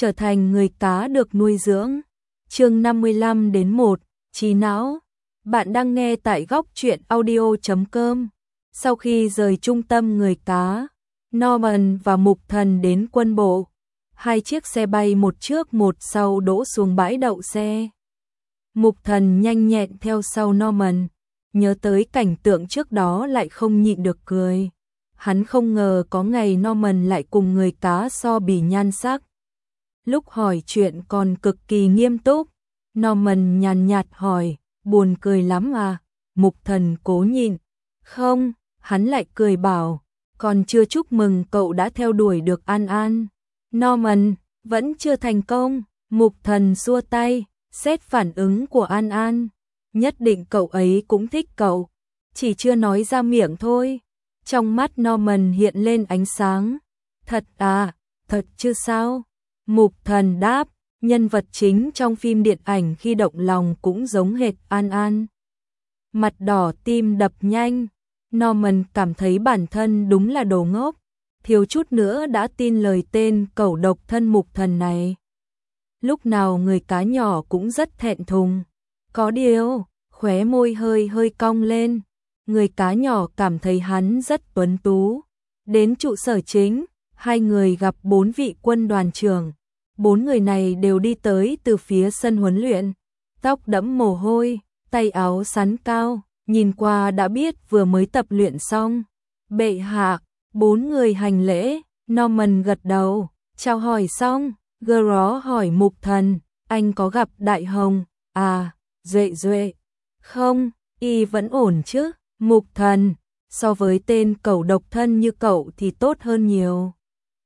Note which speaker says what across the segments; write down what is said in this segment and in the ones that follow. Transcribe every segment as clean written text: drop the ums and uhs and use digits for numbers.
Speaker 1: trở thành người cá được nuôi dưỡng. Chương 55-1, trí não. Bạn đang nghe tại góc truyện audio.com. Sau khi rời trung tâm người cá, Norman và Mục Thần đến quân bộ. Hai chiếc xe bay một trước một sau đỗ xuống bãi đậu xe. Mục Thần nhanh nhẹn theo sau Norman, nhớ tới cảnh tượng trước đó lại không nhịn được cười. Hắn không ngờ có ngày Norman lại cùng người cá so bì nhan sắc. Lúc hỏi chuyện còn cực kỳ nghiêm túc, Norman nhàn nhạt hỏi, buồn cười lắm à? Mục Thần cố nhịn. Không, hắn lại cười bảo, còn chưa chúc mừng cậu đã theo đuổi được An An. Norman, vẫn chưa thành công. Mục Thần xua tay, xét phản ứng của An An. Nhất định cậu ấy cũng thích cậu, chỉ chưa nói ra miệng thôi. Trong mắt Norman hiện lên ánh sáng. Thật à, thật chứ sao? Mục Thần đáp, nhân vật chính trong phim điện ảnh khi động lòng cũng giống hệt An An. Mặt đỏ tim đập nhanh, Norman cảm thấy bản thân đúng là đồ ngốc, thiếu chút nữa đã tin lời tên cẩu độc thân Mục Thần này. Lúc nào người cá nhỏ cũng rất thẹn thùng. Có điều, khóe môi hơi hơi cong lên. Người cá nhỏ cảm thấy hắn rất tuấn tú. Đến trụ sở chính, hai người gặp 4 vị quân đoàn trưởng. 4 người này đều đi tới từ phía sân huấn luyện. Tóc đẫm mồ hôi, tay áo sắn cao, nhìn qua đã biết vừa mới tập luyện xong. Bệ hạ, 4 người hành lễ, Norman gật đầu, chào hỏi xong. Gro hỏi Mục Thần, anh có gặp Đại Hồng? À, Duệ Duệ. Không, y vẫn ổn chứ. Mục Thần, so với tên cẩu độc thân như cậu thì tốt hơn nhiều.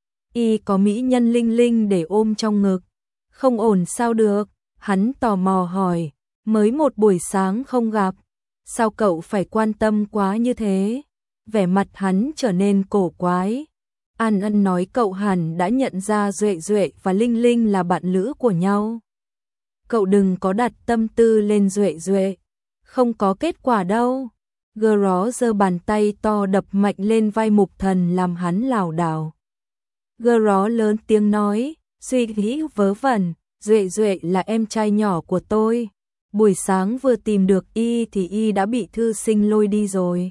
Speaker 1: Y có mỹ nhân Linh Linh để ôm trong ngực. Không ổn sao được? Hắn tò mò hỏi, mới một buổi sáng không gặp, sao cậu phải quan tâm quá như thế? Vẻ mặt hắn trở nên cổ quái. An Ân nói cậu hẳn đã nhận ra Duệ Duệ và Linh Linh là bạn lữ của nhau. Cậu đừng có đặt tâm tư lên Duệ Duệ, không có kết quả đâu. Gro giơ bàn tay to đập mạnh lên vai Mục Thần làm hắn lảo đảo. Gro lớn tiếng nói, suy nghĩ vớ vẩn, Duệ Duệ là em trai nhỏ của tôi. Buổi sáng vừa tìm được y thì y đã bị thư sinh lôi đi rồi.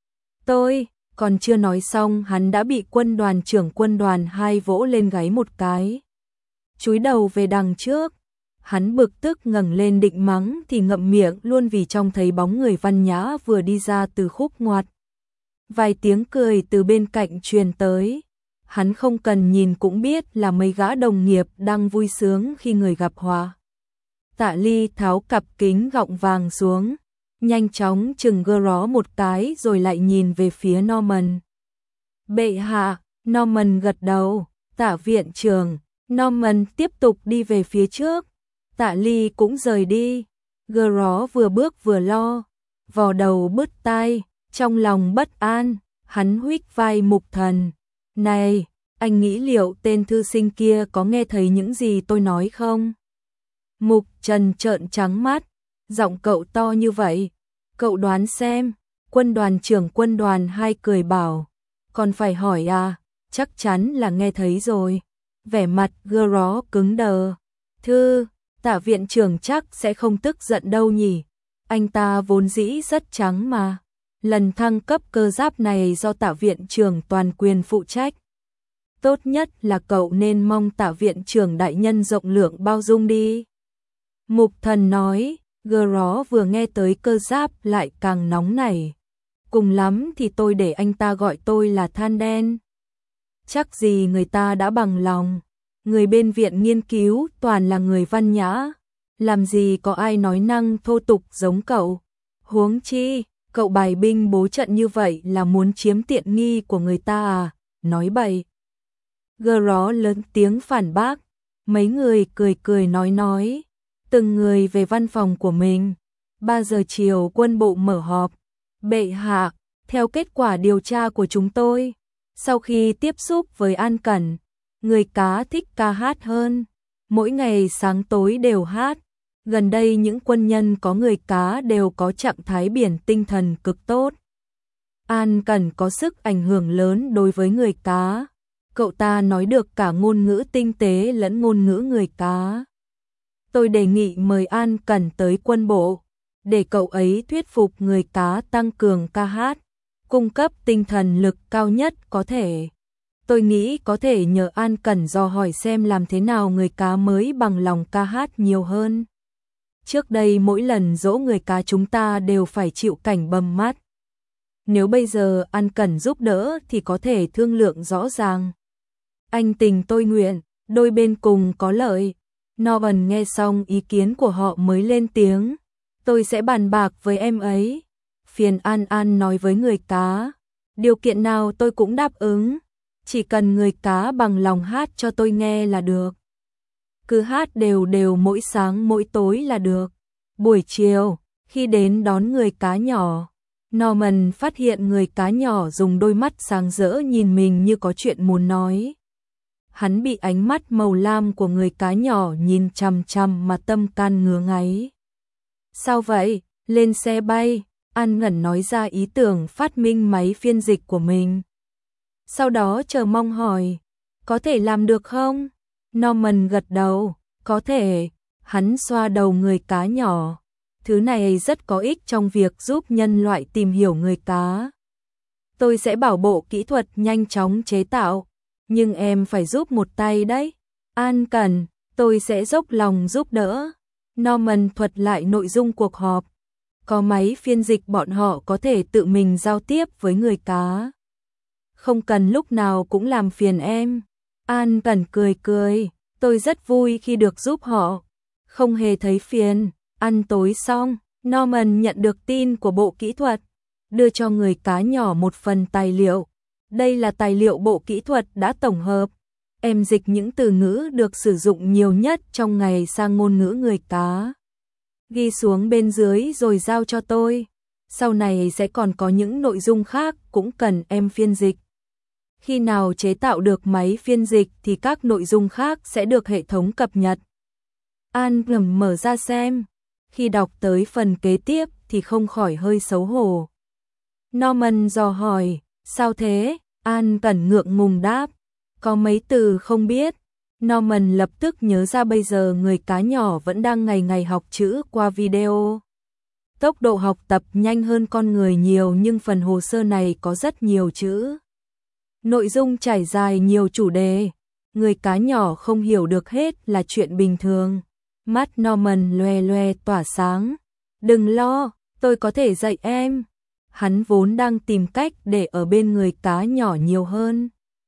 Speaker 1: Tôi còn chưa nói xong hắn đã bị quân đoàn trưởng quân đoàn 2 vỗ lên gáy một cái. Chúi đầu về đằng trước. Hắn bực tức ngẩng lên định mắng thì ngậm miệng luôn vì trông thấy bóng người văn nhã vừa đi ra từ khúc ngoặt. Vài tiếng cười từ bên cạnh truyền tới. Hắn không cần nhìn cũng biết là mấy gã đồng nghiệp đang vui sướng khi người gặp họa. Tạ Ly tháo cặp kính gọng vàng xuống, nhanh chóng chừng Gro một cái rồi lại nhìn về phía Norman. Bệ hạ, Norman gật đầu. Tạ viện trưởng. Norman tiếp tục đi về phía trước. Tạ Ly cũng rời đi. Gro vừa bước vừa lo, vò đầu bứt tai, trong lòng bất an. Hắn huých vai Mục Thần. Này, anh nghĩ liệu tên thư sinh kia có nghe thấy những gì tôi nói không? Mục Trần trợn trắng mắt. Giọng cậu to như vậy, cậu đoán xem. Quân đoàn trưởng quân đoàn 2 cười bảo, còn phải hỏi à, chắc chắn là nghe thấy rồi. Vẻ mặt Gro cứng đờ. Tạ viện trưởng chắc sẽ không tức giận đâu nhỉ. Anh ta vốn dĩ rất trắng mà. Lần thăng cấp cơ giáp này do Tạ viện trưởng toàn quyền phụ trách. Tốt nhất là cậu nên mong Tạ viện trưởng đại nhân rộng lượng bao dung đi. Mục Thần nói. Gro vừa nghe tới cơ giáp lại càng nóng nảy. Cùng lắm thì tôi để anh ta gọi tôi là than đen. Chắc gì người ta đã bằng lòng. Người bên viện nghiên cứu toàn là người văn nhã. Làm gì có ai nói năng thô tục giống cậu. Huống chi, cậu bài binh bố trận như vậy là muốn chiếm tiện nghi của người ta à? Nói bậy. Gro lớn tiếng phản bác. Mấy người cười cười nói. Từng người về văn phòng của mình. 3 giờ chiều quân bộ mở họp. Bệ hạ, theo kết quả điều tra của chúng tôi, sau khi tiếp xúc với An Cẩn, người cá thích ca hát hơn. Mỗi ngày sáng tối đều hát. Gần đây những quân nhân có người cá đều có trạng thái biển tinh thần cực tốt. An Cẩn có sức ảnh hưởng lớn đối với người cá. Cậu ta nói được cả ngôn ngữ tinh tế lẫn ngôn ngữ người cá. Tôi đề nghị mời An Cẩn tới quân bộ, để cậu ấy thuyết phục người cá tăng cường ca hát, cung cấp tinh thần lực cao nhất có thể. Tôi nghĩ có thể nhờ An Cẩn dò hỏi xem làm thế nào người cá mới bằng lòng ca hát nhiều hơn. Trước đây mỗi lần dỗ người cá chúng ta đều phải chịu cảnh bầm mắt. Nếu bây giờ An Cẩn giúp đỡ thì có thể thương lượng rõ ràng. Anh tình tôi nguyện, đôi bên cùng có lợi. Norman nghe xong ý kiến của họ mới lên tiếng. Tôi sẽ bàn bạc với em ấy. Phiền An An nói với người cá. Điều kiện nào tôi cũng đáp ứng. Chỉ cần người cá bằng lòng hát cho tôi nghe là được. Cứ hát đều đều mỗi sáng mỗi tối là được. Buổi chiều, khi đến đón người cá nhỏ, Norman phát hiện người cá nhỏ dùng đôi mắt sáng rỡ nhìn mình như có chuyện muốn nói. Hắn bị ánh mắt màu lam của người cá nhỏ nhìn chằm chằm mà tâm can ngứa ngáy. Sao vậy? Lên xe bay, An Ngẩn nói ra ý tưởng phát minh máy phiên dịch của mình. Sau đó chờ mong hỏi, có thể làm được không? Norman gật đầu, có thể. Hắn xoa đầu người cá nhỏ. Thứ này rất có ích trong việc giúp nhân loại tìm hiểu người cá. Tôi sẽ bảo bộ kỹ thuật nhanh chóng chế tạo, nhưng em phải giúp một tay đấy. An Cẩn, tôi sẽ dốc lòng giúp đỡ. Norman thuật lại nội dung cuộc họp. Có máy phiên dịch bọn họ có thể tự mình giao tiếp với người cá. Không cần lúc nào cũng làm phiền em. An Cẩn cười cười, tôi rất vui khi được giúp họ. Không hề thấy phiền. Ăn tối xong, Norman nhận được tin của bộ kỹ thuật, đưa cho người cá nhỏ một phần tài liệu. Đây là tài liệu bộ kỹ thuật đã tổng hợp. Em dịch những từ ngữ được sử dụng nhiều nhất trong ngày sang ngôn ngữ người cá. Ghi xuống bên dưới rồi giao cho tôi. Sau này sẽ còn có những nội dung khác cũng cần em phiên dịch. Khi nào chế tạo được máy phiên dịch thì các nội dung khác sẽ được hệ thống cập nhật. An ngầm mở ra xem. Khi đọc tới phần kế tiếp thì không khỏi hơi xấu hổ. Norman dò hỏi, sao thế? An Cẩn ngượng ngùng đáp, có mấy từ không biết. Norman lập tức nhớ ra bây giờ người cá nhỏ vẫn đang ngày ngày học chữ qua video. Tốc độ học tập nhanh hơn con người nhiều nhưng phần hồ sơ này có rất nhiều chữ. Nội dung trải dài nhiều chủ đề. Người cá nhỏ không hiểu được hết là chuyện bình thường. Mắt Norman loe loe tỏa sáng. Đừng lo, tôi có thể dạy em. Hắn vốn đang tìm cách để ở bên người cá nhỏ nhiều hơn.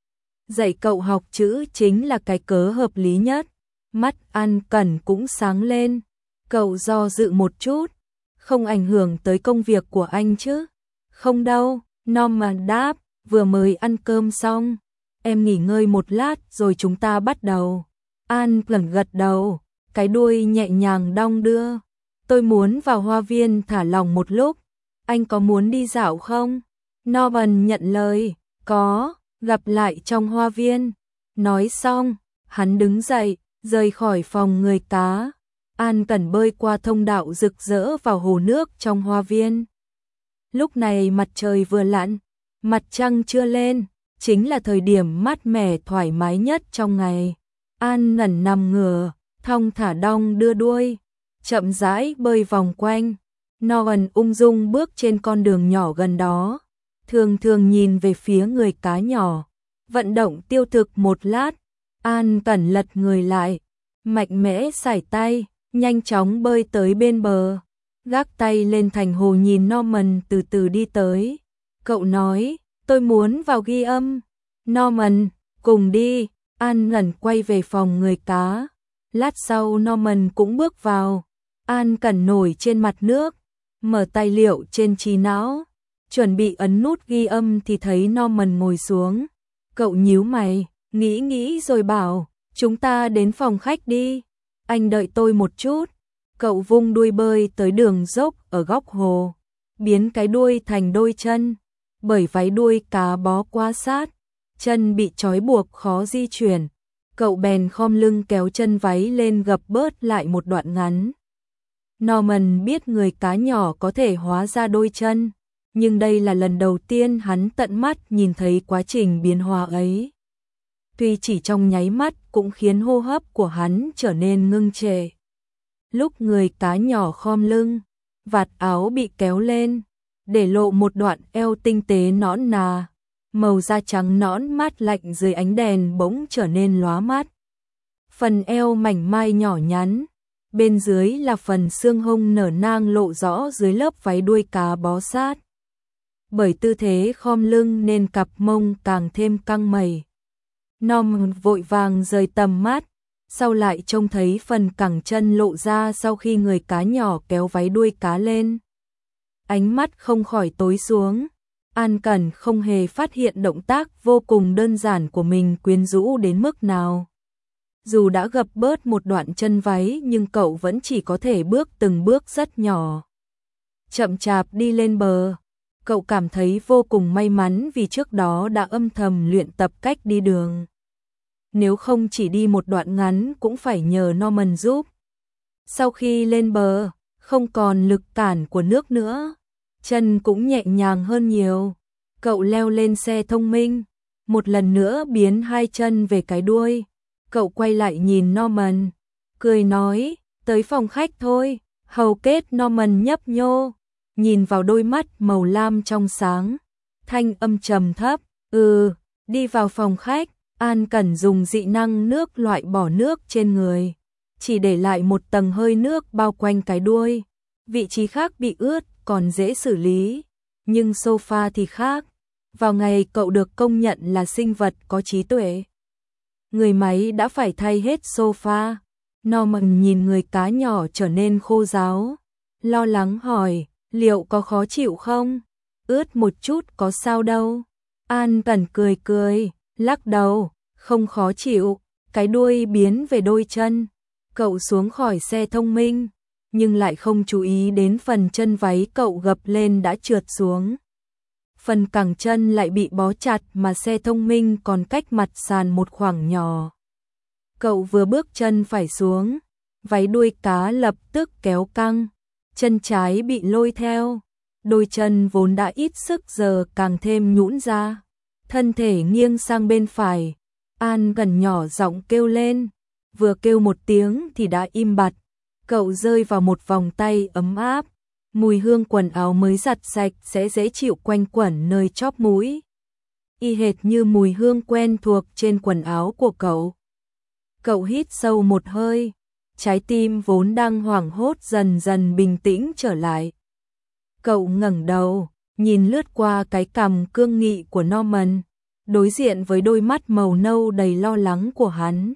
Speaker 1: Dạy cậu học chữ chính là cái cớ hợp lý nhất. Mắt An Cẩn cũng sáng lên. Cậu do dự một chút. Không ảnh hưởng tới công việc của anh chứ? Không đâu, Norman đáp, vừa mới ăn cơm xong. Em nghỉ ngơi một lát rồi chúng ta bắt đầu. An Cẩn gật đầu. Cái đuôi nhẹ nhàng đong đưa. Tôi muốn vào hoa viên thả lỏng một lúc. Anh có muốn đi dạo không? Norman nhận lời. Có, gặp lại trong hoa viên. Nói xong, hắn đứng dậy, rời khỏi phòng người cá. An Cẩn bơi qua thông đạo rực rỡ vào hồ nước trong hoa viên. Lúc này mặt trời vừa lặn, mặt trăng chưa lên, chính là thời điểm mát mẻ thoải mái nhất trong ngày. An Ngẩn nằm ngửa, thong thả đong đưa đuôi, chậm rãi bơi vòng quanh. Norman ung dung bước trên con đường nhỏ gần đó, thường thường nhìn về phía người cá nhỏ, vận động tiêu thực một lát. An Cẩn lật người lại, mạnh mẽ sải tay, nhanh chóng bơi tới bên bờ, gác tay lên thành hồ nhìn Norman từ từ đi tới. Cậu nói, tôi muốn vào ghi âm. Norman, cùng đi. An Ngẩn quay về phòng người cá. Lát sau Norman cũng bước vào. An Cẩn nổi trên mặt nước, mở tài liệu trên trí não, chuẩn bị ấn nút ghi âm thì thấy Norman ngồi xuống. Cậu nhíu mày, nghĩ rồi bảo, chúng ta đến phòng khách đi. Anh đợi tôi một chút. Cậu vung đuôi bơi tới đường dốc ở góc hồ, biến cái đuôi thành đôi chân, bởi váy đuôi cá bó quá sát, chân bị trói buộc khó di chuyển. Cậu bèn khom lưng kéo chân váy lên gập bớt lại một đoạn ngắn. Norman biết người cá nhỏ có thể hóa ra đôi chân, nhưng đây là lần đầu tiên hắn tận mắt nhìn thấy quá trình biến hóa ấy. tuy chỉ trong nháy mắt cũng khiến hô hấp của hắn trở nên ngưng trệ. Lúc người cá nhỏ khom lưng, vạt áo bị kéo lên, để lộ một đoạn eo tinh tế nõn nà, màu da trắng nõn mát lạnh dưới ánh đèn bỗng trở nên lóa mắt. Phần eo mảnh mai nhỏ nhắn, bên dưới là phần xương hông nở nang lộ rõ dưới lớp váy đuôi cá bó sát. Bởi tư thế khom lưng nên cặp mông càng thêm căng mẩy. Norman vội vàng rời tầm mắt, sau lại trông thấy phần cẳng chân lộ ra sau khi người cá nhỏ kéo váy đuôi cá lên. Ánh mắt không khỏi tối xuống, An Cẩn không hề phát hiện động tác vô cùng đơn giản của mình quyến rũ đến mức nào. Dù đã gập bớt một đoạn chân váy nhưng cậu vẫn chỉ có thể bước từng bước rất nhỏ. Chậm chạp đi lên bờ, cậu cảm thấy vô cùng may mắn vì trước đó đã âm thầm luyện tập cách đi đường. Nếu không chỉ đi một đoạn ngắn cũng phải nhờ Norman giúp. Sau khi lên bờ, không còn lực cản của nước nữa, chân cũng nhẹ nhàng hơn nhiều. Cậu leo lên xe thông minh, một lần nữa biến hai chân về cái đuôi. Cậu quay lại nhìn Norman, cười nói, tới phòng khách thôi. Hầu kết Norman nhấp nhô, nhìn vào đôi mắt màu lam trong sáng, thanh âm trầm thấp, đi vào phòng khách. An Cẩn dùng dị năng nước loại bỏ nước trên người, chỉ để lại một tầng hơi nước bao quanh cái đuôi. Vị trí khác bị ướt còn dễ xử lý, nhưng sofa thì khác. Vào ngày cậu được công nhận là sinh vật có trí tuệ, người máy đã phải thay hết sofa. Norman nhìn người cá nhỏ trở nên khô ráo, lo lắng hỏi, liệu có khó chịu không? Ướt một chút có sao đâu. An Cẩn cười cười, lắc đầu, không khó chịu. Cái đuôi biến về đôi chân. Cậu xuống khỏi xe thông minh, nhưng lại không chú ý đến phần chân váy cậu gập lên đã trượt xuống. Phần cẳng chân lại bị bó chặt mà xe thông minh còn cách mặt sàn một khoảng nhỏ. Cậu vừa bước chân phải xuống, váy đuôi cá lập tức kéo căng, chân trái bị lôi theo, đôi chân vốn đã ít sức giờ càng thêm nhũn ra. Thân thể nghiêng sang bên phải, An gần nhỏ giọng kêu lên, vừa kêu một tiếng thì đã im bặt. Cậu rơi vào một vòng tay ấm áp, mùi hương quần áo mới giặt sạch sẽ dễ chịu quanh quẩn nơi chóp mũi, y hệt như mùi hương quen thuộc trên quần áo của cậu. Cậu hít sâu một hơi, trái tim vốn đang hoảng hốt dần dần bình tĩnh trở lại. Cậu ngẩng đầu, nhìn lướt qua cái cằm cương nghị của Norman, đối diện với đôi mắt màu nâu đầy lo lắng của hắn.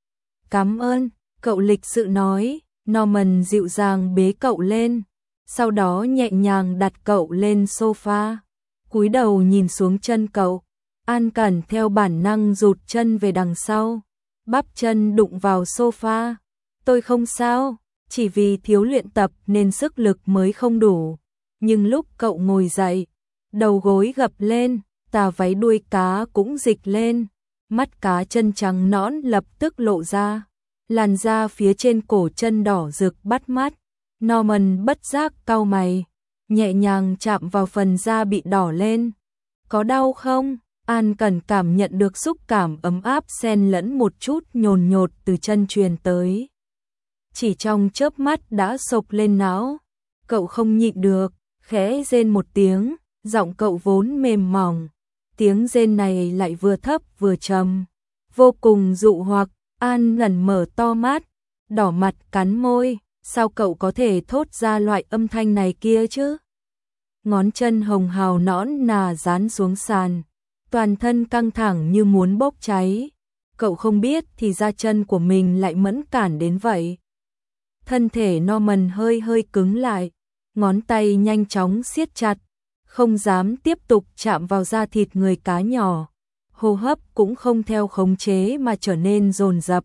Speaker 1: Cảm ơn, cậu lịch sự nói. Norman dịu dàng bế cậu lên, sau đó nhẹ nhàng đặt cậu lên sofa, cúi đầu nhìn xuống chân cậu. An Cẩn theo bản năng rụt chân về đằng sau, bắp chân đụng vào sofa. Tôi không sao, chỉ vì thiếu luyện tập nên sức lực mới không đủ. Nhưng lúc cậu ngồi dậy, đầu gối gập lên, tà váy đuôi cá cũng dịch lên, mắt cá chân trắng nõn lập tức lộ ra. Làn da phía trên cổ chân đỏ rực bắt mắt. Norman bất giác cau mày, nhẹ nhàng chạm vào phần da bị đỏ lên. Có đau không? An Cẩn cảm nhận được xúc cảm ấm áp xen lẫn một chút nhồn nhột từ chân truyền tới. Chỉ trong chớp mắt đã sộc lên não. Cậu không nhịn được, khẽ rên một tiếng, giọng cậu vốn mềm mỏng. Tiếng rên này lại vừa thấp vừa trầm, vô cùng dụ hoặc. An lần mở to mắt, đỏ mặt cắn môi, sao cậu có thể thốt ra loại âm thanh này kia chứ? Ngón chân hồng hào nõn nà dán xuống sàn, toàn thân căng thẳng như muốn bốc cháy. Cậu không biết thì da chân của mình lại mẫn cản đến vậy. Thân thể Norman hơi hơi cứng lại, ngón tay nhanh chóng siết chặt, không dám tiếp tục chạm vào da thịt người cá nhỏ. Hô hấp cũng không theo khống chế mà trở nên dồn dập.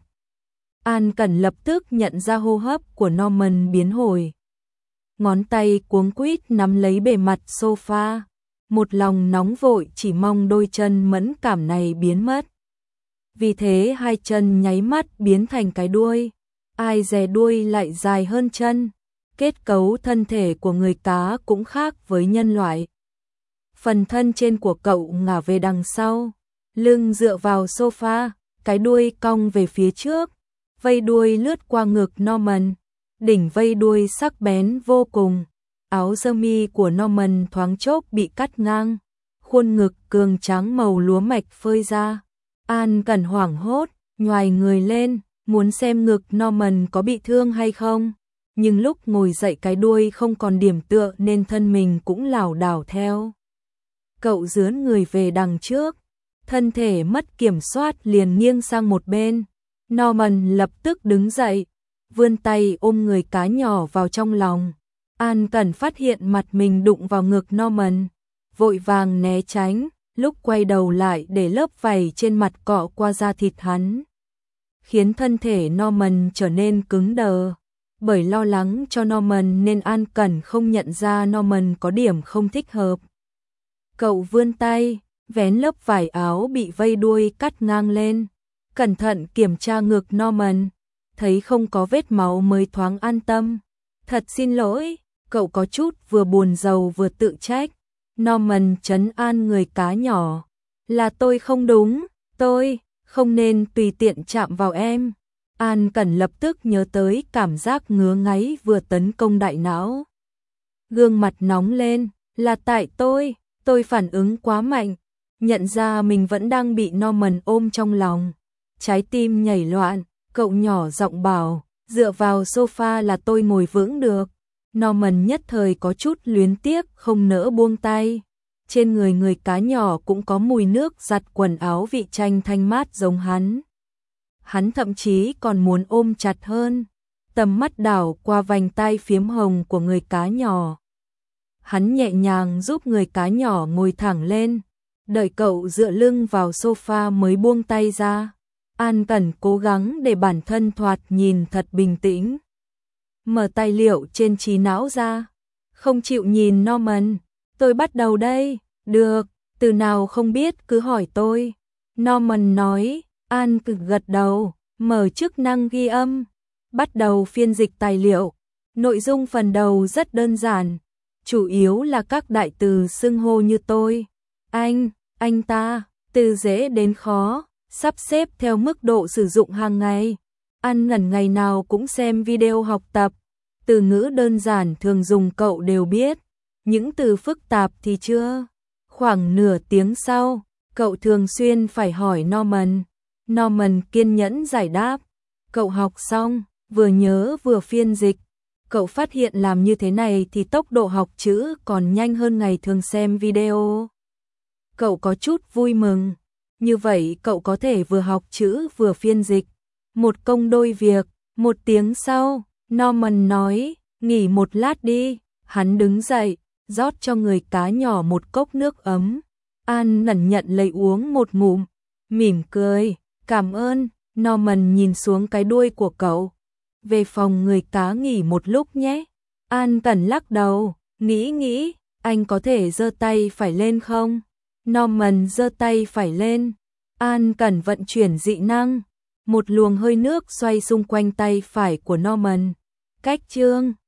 Speaker 1: An Cẩn lập tức nhận ra hô hấp của Norman biến hồi. Ngón tay cuống quýt nắm lấy bề mặt sofa, một lòng nóng vội chỉ mong đôi chân mẫn cảm này biến mất. Vì thế hai chân nháy mắt biến thành cái đuôi, ai dè đuôi lại dài hơn chân. Kết cấu thân thể của người cá cũng khác với nhân loại. Phần thân trên của cậu ngả về đằng sau, lưng dựa vào sofa, cái đuôi cong về phía trước, vây đuôi lướt qua ngực Norman, đỉnh vây đuôi sắc bén vô cùng, áo sơ mi của Norman thoáng chốc bị cắt ngang, khuôn ngực cường tráng màu lúa mạch phơi ra. An Cẩn hoảng hốt, nhoài người lên, muốn xem ngực Norman có bị thương hay không, nhưng lúc ngồi dậy cái đuôi không còn điểm tựa nên thân mình cũng lảo đảo theo. Cậu dướn người về đằng trước, thân thể mất kiểm soát liền nghiêng sang một bên. Norman lập tức đứng dậy, vươn tay ôm người cá nhỏ vào trong lòng. An Cẩn phát hiện mặt mình đụng vào ngực Norman, vội vàng né tránh, lúc quay đầu lại để lớp vảy trên mặt cọ qua da thịt hắn, khiến thân thể Norman trở nên cứng đờ. Bởi lo lắng cho Norman nên An Cẩn không nhận ra Norman có điểm không thích hợp. Cậu vươn tay, vén lớp vải áo bị vây đuôi cắt ngang lên, cẩn thận kiểm tra ngực Norman, thấy không có vết máu mới thoáng an tâm. Thật xin lỗi, cậu có chút vừa buồn rầu vừa tự trách. Norman trấn an người cá nhỏ, là tôi không đúng, tôi không nên tùy tiện chạm vào em. An Cẩn lập tức nhớ tới cảm giác ngứa ngáy vừa tấn công đại não. Gương mặt nóng lên, là tại tôi phản ứng quá mạnh, nhận ra mình vẫn đang bị Norman ôm trong lòng. Trái tim nhảy loạn, cậu nhỏ giọng bảo, dựa vào sofa là tôi ngồi vững được. Norman nhất thời có chút luyến tiếc không nỡ buông tay. Trên người cá nhỏ cũng có mùi nước giặt quần áo vị chanh thanh mát giống hắn. Hắn thậm chí còn muốn ôm chặt hơn. Tầm mắt đảo qua vành tai phiếm hồng của người cá nhỏ. Hắn nhẹ nhàng giúp người cá nhỏ ngồi thẳng lên, đợi cậu dựa lưng vào sofa mới buông tay ra. An Cẩn cố gắng để bản thân thoạt nhìn thật bình tĩnh. Mở tài liệu trên trí não ra. Không chịu nhìn Norman, tôi bắt đầu đây. Được, từ nào không biết cứ hỏi tôi. Norman nói. An cực gật đầu, mở chức năng ghi âm, bắt đầu phiên dịch tài liệu. Nội dung phần đầu rất đơn giản, chủ yếu là các đại từ xưng hô như tôi, anh ta, từ dễ đến khó, sắp xếp theo mức độ sử dụng hàng ngày. An Ngẩn ngày nào cũng xem video học tập, từ ngữ đơn giản thường dùng cậu đều biết, những từ phức tạp thì chưa. Khoảng nửa tiếng sau, cậu thường xuyên phải hỏi Norman. Norman kiên nhẫn giải đáp. Cậu học xong, vừa nhớ vừa phiên dịch. Cậu phát hiện làm như thế này thì tốc độ học chữ còn nhanh hơn ngày thường xem video. Cậu có chút vui mừng. Như vậy cậu có thể vừa học chữ vừa phiên dịch. Một công đôi việc. Một tiếng sau, Norman nói, nghỉ một lát đi. Hắn đứng dậy, rót cho người cá nhỏ một cốc nước ấm. An Ngẩn nhận lấy uống một ngụm, mỉm cười. Cảm ơn. Norman nhìn xuống cái đuôi của cậu. Về phòng người cá nghỉ một lúc nhé. An Cẩn lắc đầu, nghĩ, anh có thể giơ tay phải lên không? Norman giơ tay phải lên. An Cẩn vận chuyển dị năng. Một luồng hơi nước xoay xung quanh tay phải của Norman. Cách chương